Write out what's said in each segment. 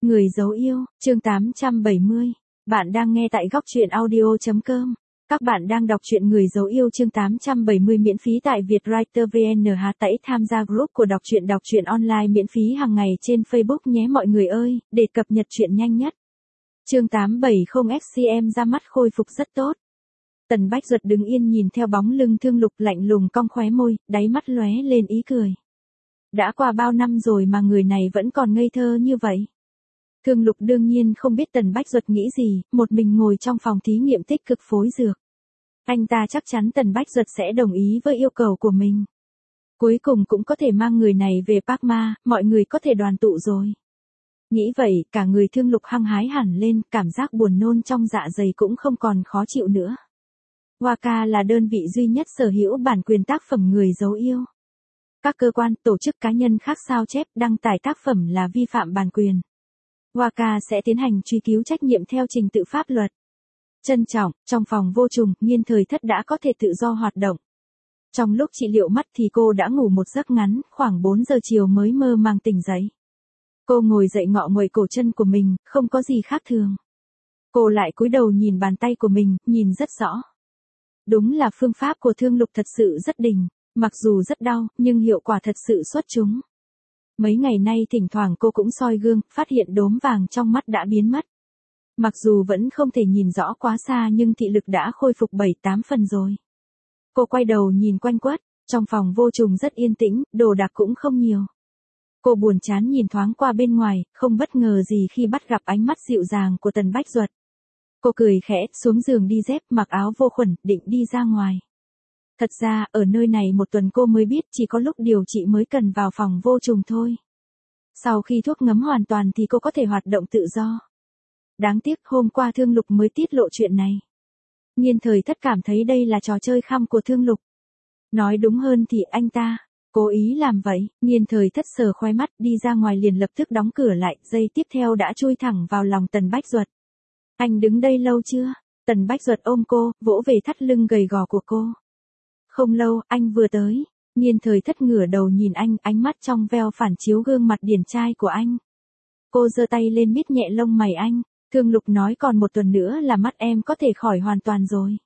Người dấu yêu, chương 870. Bạn đang nghe tại góc truyện audio.com. Các bạn đang đọc truyện Người dấu yêu chương 870 miễn phí tại Vietwriter VN. Hãy tham gia group của đọc truyện online miễn phí hàng ngày trên Facebook nhé mọi người ơi, để cập nhật truyện nhanh nhất. Chương 870 XCM ra mắt khôi phục rất tốt. Tần Bách Duật đứng yên nhìn theo bóng lưng Thương Lục lạnh lùng cong khóe môi, đáy mắt lóe lên ý cười. Đã qua bao năm rồi mà người này vẫn còn ngây thơ như vậy. Thương Lục đương nhiên không biết Tần Bách Duật nghĩ gì, một mình ngồi trong phòng thí nghiệm tích cực phối dược. Anh ta chắc chắn Tần Bách Duật sẽ đồng ý với yêu cầu của mình. Cuối cùng cũng có thể mang người này về Parkma, mọi người có thể đoàn tụ rồi. Nghĩ vậy, cả người Thương Lục hăng hái hẳn lên, cảm giác buồn nôn trong dạ dày cũng không còn khó chịu nữa. Waka là đơn vị duy nhất sở hữu bản quyền tác phẩm Người dấu yêu. Các cơ quan, tổ chức cá nhân khác sao chép, đăng tải tác phẩm là vi phạm bản quyền. Waka sẽ tiến hành truy cứu trách nhiệm theo trình tự pháp luật. Trân trọng, trong phòng vô trùng, Nghiên Thời Thất đã có thể tự do hoạt động. Trong lúc trị liệu mắt thì cô đã ngủ một giấc ngắn, khoảng 4 giờ chiều mới mơ màng tỉnh dậy. Cô ngồi dậy ngọ nguậy cổ chân của mình, không có gì khác thường. Cô lại cúi đầu nhìn bàn tay của mình, nhìn rất rõ. Đúng là phương pháp của Thương Lục thật sự rất đỉnh, mặc dù rất đau, nhưng hiệu quả thật sự xuất chúng. Mấy ngày nay thỉnh thoảng cô cũng soi gương, phát hiện đốm vàng trong mắt đã biến mất. Mặc dù vẫn không thể nhìn rõ quá xa nhưng thị lực đã khôi phục 7-8 phần rồi. Cô quay đầu nhìn quanh quất, trong phòng vô trùng rất yên tĩnh, đồ đạc cũng không nhiều. Cô buồn chán nhìn thoáng qua bên ngoài, không bất ngờ gì khi bắt gặp ánh mắt dịu dàng của Tần Bách Duật. Cô cười khẽ, xuống giường đi dép, mặc áo vô khuẩn, định đi ra ngoài. Thật ra, ở nơi này một tuần cô mới biết chỉ có lúc điều trị mới cần vào phòng vô trùng thôi. Sau khi thuốc ngấm hoàn toàn thì cô có thể hoạt động tự do. Đáng tiếc hôm qua Thương Lục mới tiết lộ chuyện này. Nghiên Thời Thất cảm thấy đây là trò chơi khăm của Thương Lục. Nói đúng hơn thì anh ta cố ý làm vậy. Nghiên Thời Thất sờ khoe mắt đi ra ngoài liền lập tức đóng cửa lại, giây tiếp theo đã chui thẳng vào lòng Tần Bách Duật. Anh đứng đây lâu chưa? Tần Bách Duật ôm cô, vỗ về thắt lưng gầy gò của cô. Không lâu, anh vừa tới. Nghiên Thời Thất ngửa đầu nhìn anh, ánh mắt trong veo phản chiếu gương mặt điển trai của anh. Cô giơ tay lên mít nhẹ lông mày anh. Thương Lục nói còn một tuần nữa là mắt em có thể khỏi hoàn toàn rồi.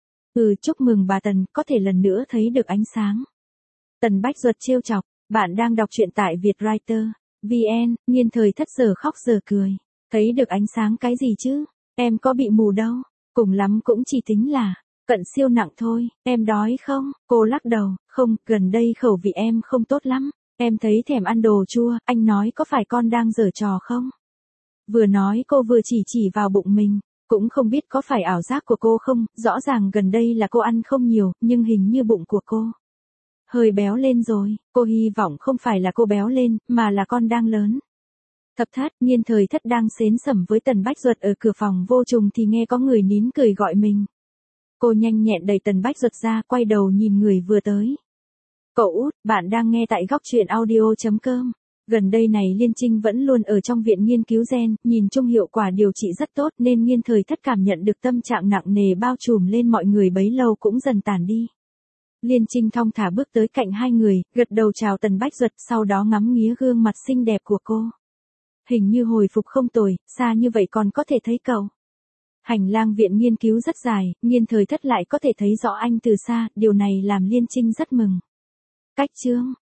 Chúc mừng bà Tần, có thể lần nữa thấy được ánh sáng. Tần Bách Duật trêu chọc, bạn đang đọc truyện tại Vietwriter VN. Nghiên Thời Thất giờ khóc giờ cười. Thấy được ánh sáng cái gì chứ? Em có bị mù đâu. Cùng lắm cũng chỉ tính là cận siêu nặng thôi. Em đói không? Cô lắc đầu, không, gần đây khẩu vị em không tốt lắm. Em thấy thèm ăn đồ chua, anh nói có phải con đang giở trò không? Vừa nói cô vừa chỉ vào bụng mình. Cũng không biết có phải ảo giác của cô không, rõ ràng gần đây là cô ăn không nhiều, nhưng hình như bụng của cô hơi béo lên rồi. Cô hy vọng không phải là cô béo lên, mà là con đang lớn. Thập Thất, Nghiên Thời Thất đang xến xẩm với Tần Bách Duật ở cửa phòng vô trùng thì nghe có người nín cười gọi mình. Cô nhanh nhẹn đẩy Tần Bách Duật ra, quay đầu nhìn người vừa tới. Cậu út, bạn đang nghe tại góc truyện audio.com. Gần đây này Liên Trinh vẫn luôn ở trong viện nghiên cứu gen, nhìn chung hiệu quả điều trị rất tốt nên Nghiên Thời Thất cảm nhận được tâm trạng nặng nề bao trùm lên mọi người bấy lâu cũng dần tàn đi. Liên Trinh thong thả bước tới cạnh hai người, gật đầu chào Tần Bách Duật, sau đó ngắm nghía gương mặt xinh đẹp của cô. Hình như hồi phục không tồi, xa như vậy còn có thể thấy cậu. Hành lang viện nghiên cứu rất dài, Nghiên Thời Thất lại có thể thấy rõ anh từ xa, điều này làm Liên Trinh rất mừng. Cách chương